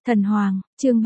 Thần Hoàng, chương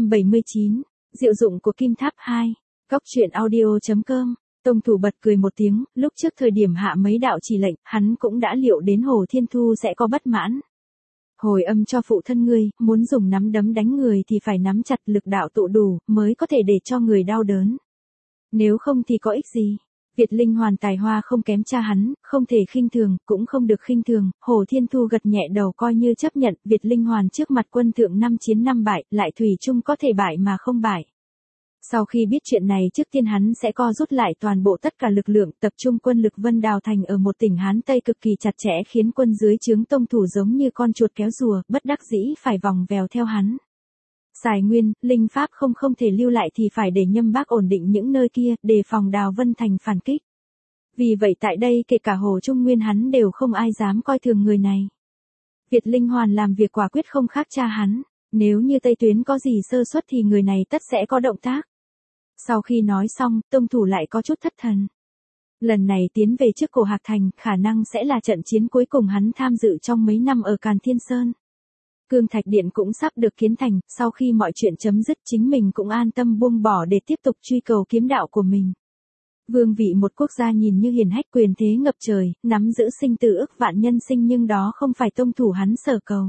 379, diệu dụng của Kim Tháp 2, Góc truyện audio.com. Tông Thủ bật cười một tiếng, lúc trước thời điểm hạ mấy đạo chỉ lệnh, hắn cũng đã liệu đến Hồ Thiên Thu sẽ có bất mãn. Hồi âm cho phụ thân ngươi, muốn dùng nắm đấm đánh người thì phải nắm chặt lực đạo tụ đủ, mới có thể để cho người đau đớn. Nếu không thì có ích gì. Việt Linh Hoàn tài hoa không kém cha hắn, không thể khinh thường, cũng không được khinh thường. Hồ Thiên Thu gật nhẹ đầu coi như chấp nhận. Việt Linh Hoàn trước mặt quân thượng 5 chiến 5 bại, lại thủy chung có thể bại mà không bại. Sau khi biết chuyện này, trước tiên hắn sẽ co rút lại toàn bộ tất cả lực lượng, tập trung quân lực Vân Đào Thành ở một tỉnh Hán Tây cực kỳ chặt chẽ, khiến quân dưới trướng Tông Thủ giống như con chuột kéo rùa, bất đắc dĩ phải vòng vèo theo hắn. Tài nguyên, linh pháp không thể lưu lại thì phải để Nhâm Bác ổn định những nơi kia, đề phòng Đào Vân Thành phản kích. Vì vậy tại đây kể cả Hồ Trung Nguyên hắn đều không ai dám coi thường người này. Việt Linh Hoàn làm việc quả quyết không khác cha hắn, nếu như Tây Tuyến có gì sơ suất thì người này tất sẽ có động tác. Sau khi nói xong, Tông Thủ lại có chút thất thần. Lần này tiến về trước Cổ Hạc Thành, khả năng sẽ là trận chiến cuối cùng hắn tham dự trong mấy năm ở Càn Thiên Sơn. Cương Thạch Điện cũng sắp được kiến thành, sau khi mọi chuyện chấm dứt chính mình cũng an tâm buông bỏ để tiếp tục truy cầu kiếm đạo của mình. Vương vị một quốc gia nhìn như hiển hách, quyền thế ngập trời, nắm giữ sinh tử ức vạn nhân sinh, nhưng đó không phải Tông Thủ hắn sở cầu.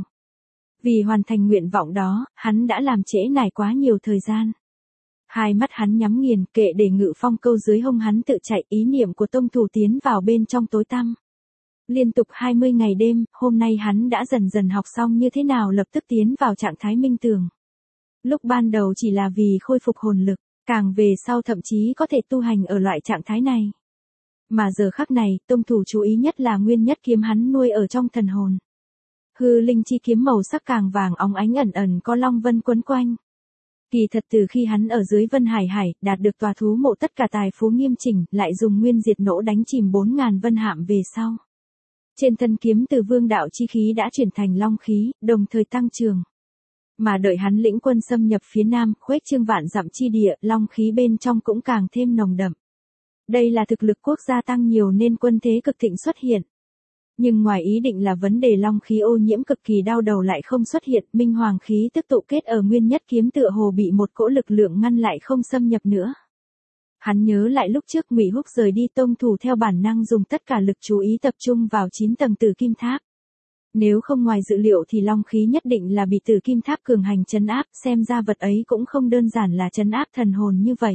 Vì hoàn thành nguyện vọng đó, hắn đã làm trễ nải quá nhiều thời gian. Hai mắt hắn nhắm nghiền, kệ để Ngự Phong câu dưới hông hắn tự chạy, ý niệm của Tông Thủ tiến vào bên trong tối tăm. Liên tục 20 ngày đêm, hôm nay hắn đã dần dần học xong như thế nào lập tức tiến vào trạng thái minh tường. Lúc ban đầu chỉ là vì khôi phục hồn lực, càng về sau thậm chí có thể tu hành ở loại trạng thái này. Mà giờ khắc này, Tông Thủ chú ý nhất là nguyên nhất kiếm hắn nuôi ở trong thần hồn. Hư linh chi kiếm màu sắc càng vàng óng ánh, ẩn ẩn có long vân quấn quanh. Kỳ thật từ khi hắn ở dưới Vân Hải đạt được tòa thú mộ tất cả tài phú nghiêm chỉnh, lại dùng nguyên diệt nỗ đánh chìm 4.000 vân hạm về sau. Trên thân kiếm từ vương đạo chi khí đã chuyển thành long khí, đồng thời tăng trường. Mà đợi hắn lĩnh quân xâm nhập phía nam, khuếch trương vạn dặm chi địa, long khí bên trong cũng càng thêm nồng đậm. Đây là thực lực quốc gia tăng nhiều nên quân thế cực thịnh xuất hiện. Nhưng ngoài ý định là vấn đề long khí ô nhiễm cực kỳ đau đầu lại không xuất hiện, minh hoàng khí tức tụ kết ở nguyên nhất kiếm tựa hồ bị một cỗ lực lượng ngăn lại không xâm nhập nữa. Hắn nhớ lại lúc trước Ngụy Húc rời đi, Tông Thủ theo bản năng dùng tất cả lực chú ý tập trung vào 9 tầng Tử Kim Tháp. Nếu không ngoài dự liệu thì long khí nhất định là bị Tử Kim Tháp cường hành trấn áp, xem ra vật ấy cũng không đơn giản là trấn áp thần hồn như vậy.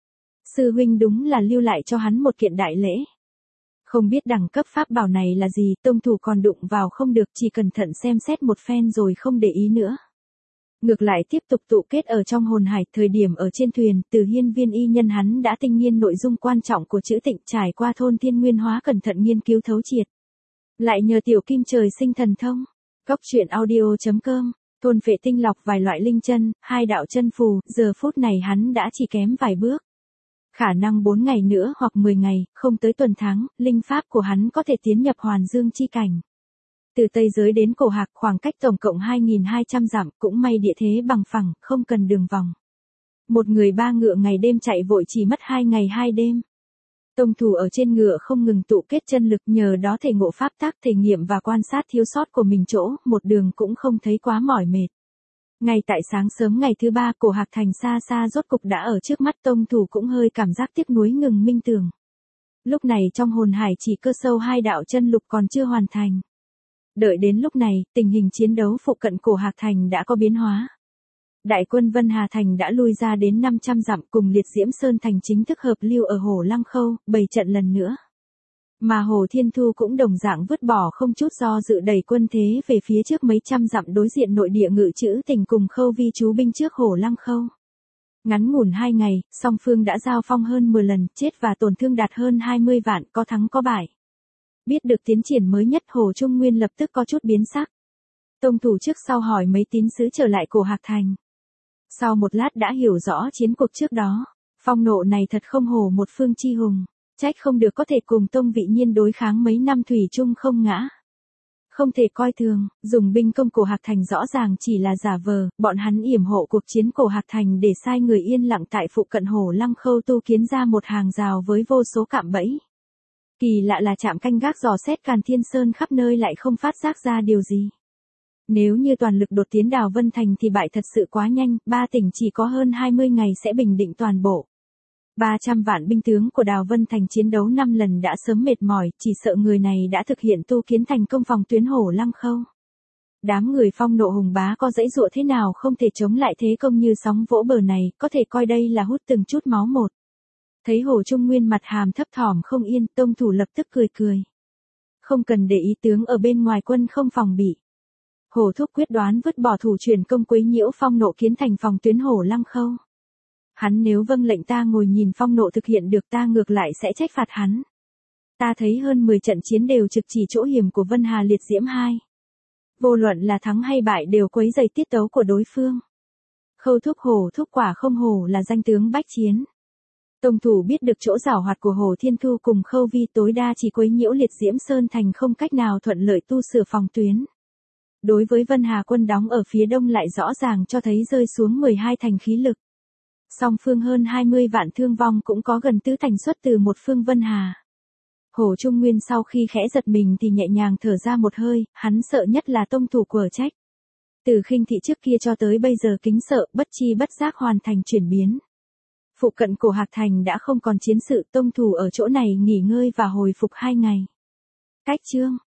Sư huynh đúng là lưu lại cho hắn một kiện đại lễ. Không biết đẳng cấp pháp bảo này là gì, Tông Thủ còn đụng vào không được, chỉ cẩn thận xem xét một phen rồi không để ý nữa. Ngược lại tiếp tục tụ kết ở trong hồn hải, thời điểm ở trên thuyền, Từ Hiên Viên y nhân hắn đã tinh nghiên nội dung quan trọng của chữ tịnh, trải qua thôn thiên nguyên hóa cẩn thận nghiên cứu thấu triệt. Lại nhờ tiểu kim trời sinh thần thông. Góc truyện audio.com, thôn phệ tinh lọc vài loại linh chân, 2 đạo chân phù, giờ phút này hắn đã chỉ kém vài bước. Khả năng 4 ngày nữa hoặc 10 ngày, không tới tuần tháng, linh pháp của hắn có thể tiến nhập hoàn dương chi cảnh. Từ Tây Giới đến Cổ Hạc khoảng cách tổng cộng 2.200 dặm, cũng may địa thế bằng phẳng, không cần đường vòng. Một người 3 ngựa ngày đêm chạy vội chỉ mất 2 ngày 2 đêm. Tông Thủ ở trên ngựa không ngừng tụ kết chân lực, nhờ đó thể ngộ pháp tác, thể nghiệm và quan sát thiếu sót của mình chỗ, một đường cũng không thấy quá mỏi mệt. Ngay tại sáng sớm ngày thứ 3, Cổ Hạc Thành xa xa rốt cục đã ở trước mắt, Tông Thủ cũng hơi cảm giác tiếc nuối ngừng minh tường. Lúc này trong hồn hải chỉ cơ sâu 2 đạo chân lục còn chưa hoàn thành. Đợi đến lúc này, tình hình chiến đấu phụ cận Cổ Hạc Thành đã có biến hóa. Đại quân Vân Hà Thành đã lui ra đến 500 dặm, cùng Liệt Diễm Sơn Thành chính thức hợp lưu ở Hồ Lăng Khâu, bày trận lần nữa. Mà Hồ Thiên Thu cũng đồng dạng vứt bỏ không chút do dự đẩy quân thế về phía trước mấy trăm dặm, đối diện nội địa Ngự Trữ Tỉnh cùng Khâu Vi trú binh trước Hồ Lăng Khâu. Ngắn ngủn 2 ngày, song phương đã giao phong hơn 10 lần, chết và tổn thương đạt hơn 20 vạn, có thắng có bại. Biết được tiến triển mới nhất, Hồ Trung Nguyên lập tức có chút biến sắc. Tông Thủ trước sau hỏi mấy tín sứ trở lại Cổ Hạc Thành. Sau một lát đã hiểu rõ chiến cuộc trước đó, phong nộ này thật không hổ một phương chi hùng, trách không được có thể cùng Tông Vị Nhiên đối kháng mấy năm thủy chung không ngã. Không thể coi thường, dùng binh công Cổ Hạc Thành rõ ràng chỉ là giả vờ, bọn hắn yểm hộ cuộc chiến Cổ Hạc Thành để sai người yên lặng tại phụ cận Hồ Lăng Khâu tu kiến ra một hàng rào với vô số cạm bẫy. Kỳ lạ là trạm canh gác dò xét Càn Thiên Sơn khắp nơi lại không phát giác ra điều gì. Nếu như toàn lực đột tiến Đào Vân Thành thì bại thật sự quá nhanh, ba tỉnh chỉ có hơn 20 ngày sẽ bình định toàn bộ. 300 vạn binh tướng của Đào Vân Thành chiến đấu 5 lần đã sớm mệt mỏi, chỉ sợ người này đã thực hiện tu kiến thành công phòng tuyến Hổ Lăng Khâu. Đám người Phong Nộ Hùng Bá có dãy dụa thế nào không thể chống lại thế công như sóng vỗ bờ này, có thể coi đây là hút từng chút máu một. Thấy Hồ Trung Nguyên mặt hàm thấp thỏm không yên, Tông Thủ lập tức cười cười. Không cần để ý tướng ở bên ngoài quân không phòng bị. Hồ Thúc quyết đoán vứt bỏ thủ chuyển công quấy nhiễu Phong Nộ kiến thành phòng tuyến Hổ Lăng Khâu. Hắn nếu vâng lệnh ta ngồi nhìn Phong Nộ thực hiện được ta ngược lại sẽ trách phạt hắn. Ta thấy hơn 10 trận chiến đều trực chỉ chỗ hiểm của Vân Hà Liệt Diễm 2. Vô luận là thắng hay bại đều quấy rầy tiết tấu của đối phương. Khâu Thúc Hổ Thúc quả không hổ là danh tướng bách chiến. Tông Thủ biết được chỗ giảo hoạt của Hồ Thiên Thu cùng Khâu Vi tối đa chỉ quấy nhiễu Liệt Diễm Sơn thành không cách nào thuận lợi tu sửa phòng tuyến. Đối với Vân Hà quân đóng ở phía đông lại rõ ràng cho thấy rơi xuống 12 thành khí lực. Song phương hơn 20 vạn thương vong cũng có gần tứ thành xuất từ một phương Vân Hà. Hồ Trung Nguyên sau khi khẽ giật mình thì nhẹ nhàng thở ra một hơi, hắn sợ nhất là Tông Thủ quở trách. Từ Khinh Thị trước kia cho tới bây giờ kính sợ, bất chi bất giác hoàn thành chuyển biến. Phụ cận Cổ Hạc Thành đã không còn chiến sự, Tông Thủ ở chỗ này nghỉ ngơi và hồi phục 2 ngày. Cách chương